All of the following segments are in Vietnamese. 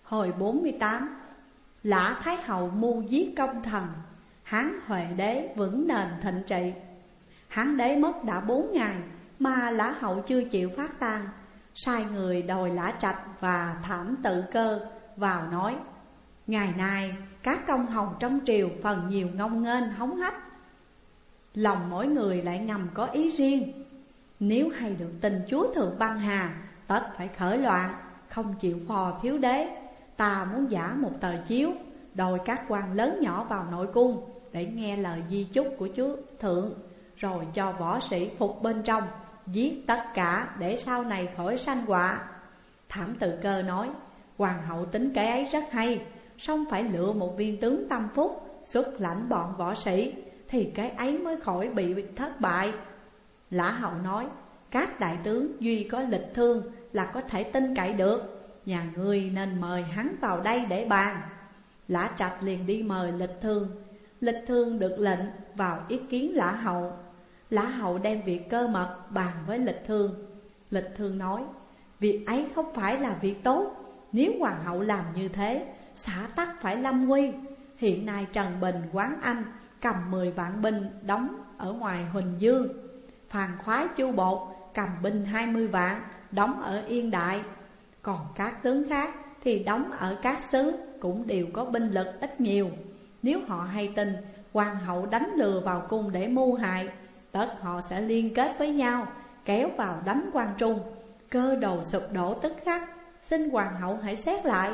Hồi 48, Lã Thái Hậu mưu giết công thần, Hán Huệ Đế vững nền thịnh trị. Hán đế mất đã 4 ngày mà Lã Hậu chưa chịu phát tang, sai người đòi Lã Trạch và Thảm Tự Cơ vào nói: ngày nay các công hầu trong triều phần nhiều ngông nghênh hống hách, lòng mỗi người lại ngầm có ý riêng. Nếu hay được tin chúa thượng băng hà, tất phải khởi loạn, không chịu phò thiếu đế. Ta muốn giả một tờ chiếu, đòi các quan lớn nhỏ vào nội cung để nghe lời di chúc của chúa thượng, rồi cho võ sĩ phục bên trong, giết tất cả để sau này khỏi sanh họa. Thảm Tự Cơ nói: hoàng hậu tính cái ấy rất hay, song phải lựa một viên tướng tâm phúc xuất lãnh bọn võ sĩ, thì cái ấy mới khỏi bị thất bại. Lã Hậu nói: các đại tướng duy có Lịch Thương là có thể tin cậy được, nhà ngươi nên mời hắn vào đây để bàn. Lã Trạch liền đi mời Lịch Thương. Lịch Thương được lệnh vào ý kiến Lã Hậu. Lã Hậu đem việc cơ mật bàn với Lịch Thương. Lịch Thương nói: việc ấy không phải là việc tốt. Nếu hoàng hậu làm như thế, xã tắc phải lâm nguy. Hiện nay Trần Bình, Quán Anh cầm 10 vạn binh đóng ở ngoài Huỳnh Dương, Phàn Khoái, Chu Bột cầm binh 20 vạn đóng ở Yên Đại. Còn các tướng khác thì đóng ở các xứ, cũng đều có binh lực ít nhiều. Nếu họ hay tin hoàng hậu đánh lừa vào cung để mưu hại, tất họ sẽ liên kết với nhau kéo vào đánh Quan Trung, cơ đồ sụp đổ tức khắc. Xin hoàng hậu hãy xét lại.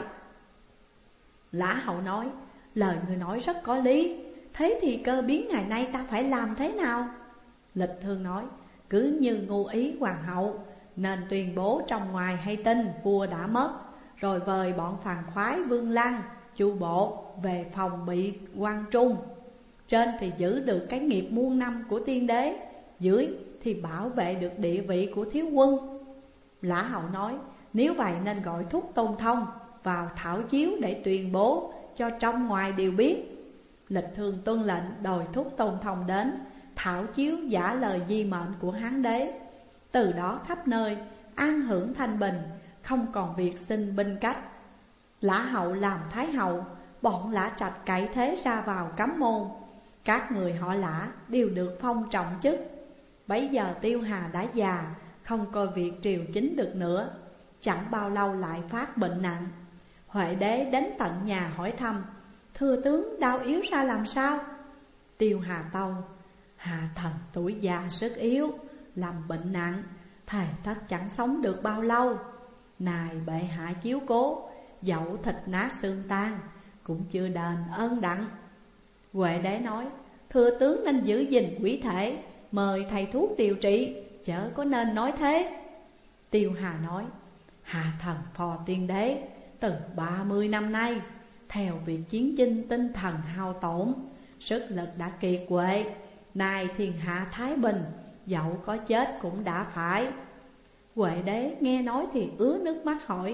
Lã Hậu nói: lời người nói rất có lý. Thế thì cơ biến ngày nay ta phải làm thế nào? Lịch Thương nói: cứ như ngu ý hoàng hậu, nên tuyên bố trong ngoài hay tin vua đã mất, rồi vời bọn Phàn Khoái, Vương Lăng, Chu Bộ về phòng bị Quan Trung. Trên thì giữ được cái nghiệp muôn năm của tiên đế, dưới thì bảo vệ được địa vị của thiếu quân. Lã Hậu nói: nếu vậy nên gọi Thúc Tôn Thông vào thảo chiếu để tuyên bố cho trong ngoài đều biết. Lịch Thương tuân lệnh đòi Thúc Tôn Thông đến thảo chiếu giả lời di mệnh của Hán đế. Từ đó khắp nơi an hưởng thanh bình, không còn việc xin binh cách. Lã Hậu làm Thái Hậu, bọn Lã Trạch cậy thế ra vào cấm môn. Các người họ Lã đều được phong trọng chức. Bấy giờ Tiêu Hà đã già, không coi việc triều chính được nữa. Chẳng bao lâu lại phát bệnh nặng. Huệ đế đến tận nhà hỏi thăm: thưa tướng đau yếu ra làm sao? Tiêu Hà tâu: hạ thần tuổi già sức yếu, làm bệnh nặng, thề tất chẳng sống được bao lâu. Này bệ hạ chiếu cố, dẫu thịt nát xương tan cũng chưa đền ơn đặng. Huệ đế nói: thưa tướng nên giữ gìn quý thể, mời thầy thuốc điều trị, chớ có nên nói thế. Tiêu Hà nói: hạ thần phò tiên đế từ 30 năm nay, theo việc chiến chinh tinh thần hao tổn, sức lực đã kiệt quệ. Nay thiên hạ thái bình, dẫu có chết cũng đã phải. Huệ đế nghe nói thì ứa nước mắt hỏi: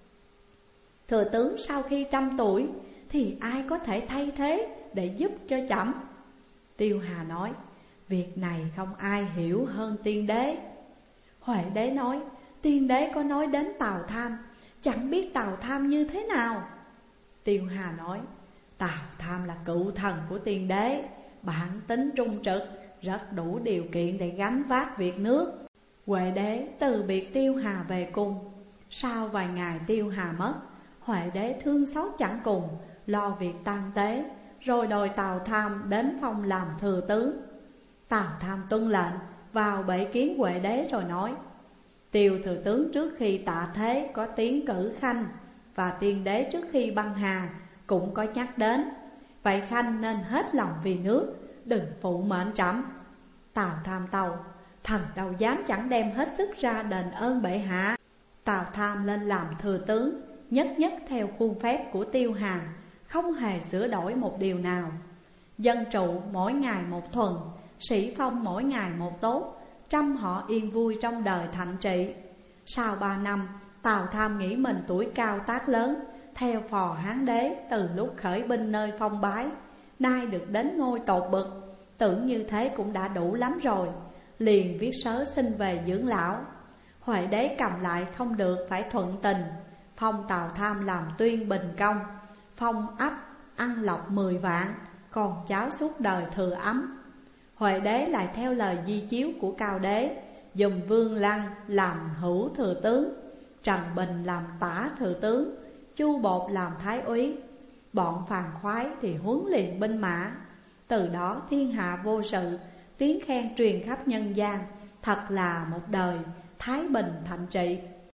thưa tướng sau khi trăm tuổi thì ai có thể thay thế để giúp cho trẫm? Tiêu Hà nói: việc này không ai hiểu hơn tiên đế. Huệ đế nói: tiên đế có nói đến Tào Tham, chẳng biết Tào Tham như thế nào. Tiêu Hà nói: Tào Tham là cựu thần của tiên đế, bản tính trung trực, rất đủ điều kiện để gánh vác việc nước. Huệ đế từ biệt Tiêu Hà về cung. Sau vài ngày Tiêu Hà mất, Huệ đế thương xót chẳng cùng, lo việc tang tế, rồi đòi Tào Tham đến phong làm thừa tướng. Tào Tham tuân lệnh vào bệ kiến Huệ đế rồi nói: Tiêu thừa tướng trước khi tạ thế có tiến cử Khanh, và tiên đế trước khi băng hà cũng có nhắc đến. Vậy Khanh nên hết lòng vì nước, đừng phụ mệnh trẫm. Tào Tham tâu: thần đâu dám chẳng đem hết sức ra đền ơn bệ hạ. Tào Tham lên làm thừa tướng, nhất nhất theo khuôn phép của Tiêu Hà, không hề sửa đổi một điều nào. Dân trụ mỗi ngày một thuần, sĩ phong mỗi ngày một tốt, trăm họ yên vui trong đời thạnh trị. Sau 3 năm, Tào Tham nghĩ mình tuổi cao tác lớn, theo phò Hán đế từ lúc khởi binh nơi phong bái, nay được đến ngôi tột bực, tưởng như thế cũng đã đủ lắm rồi, liền viết sớ xin về dưỡng lão. Huệ đế cầm lại không được, phải thuận tình, phong Tào Tham làm tuyên bình công, phong ấp ăn lộc 10 vạn, con cháu suốt đời thừa ấm. Huệ đế lại theo lời di chiếu của Cao đế, dùng Vương Lăng làm hữu thừa tướng, Trần Bình làm tả thừa tướng, Chu Bột làm thái úy. Bọn phàn khoái thì huấn luyện binh mã. Từ đó thiên hạ vô sự, tiếng khen truyền khắp nhân gian. Thật là một đời thái bình thạnh trị.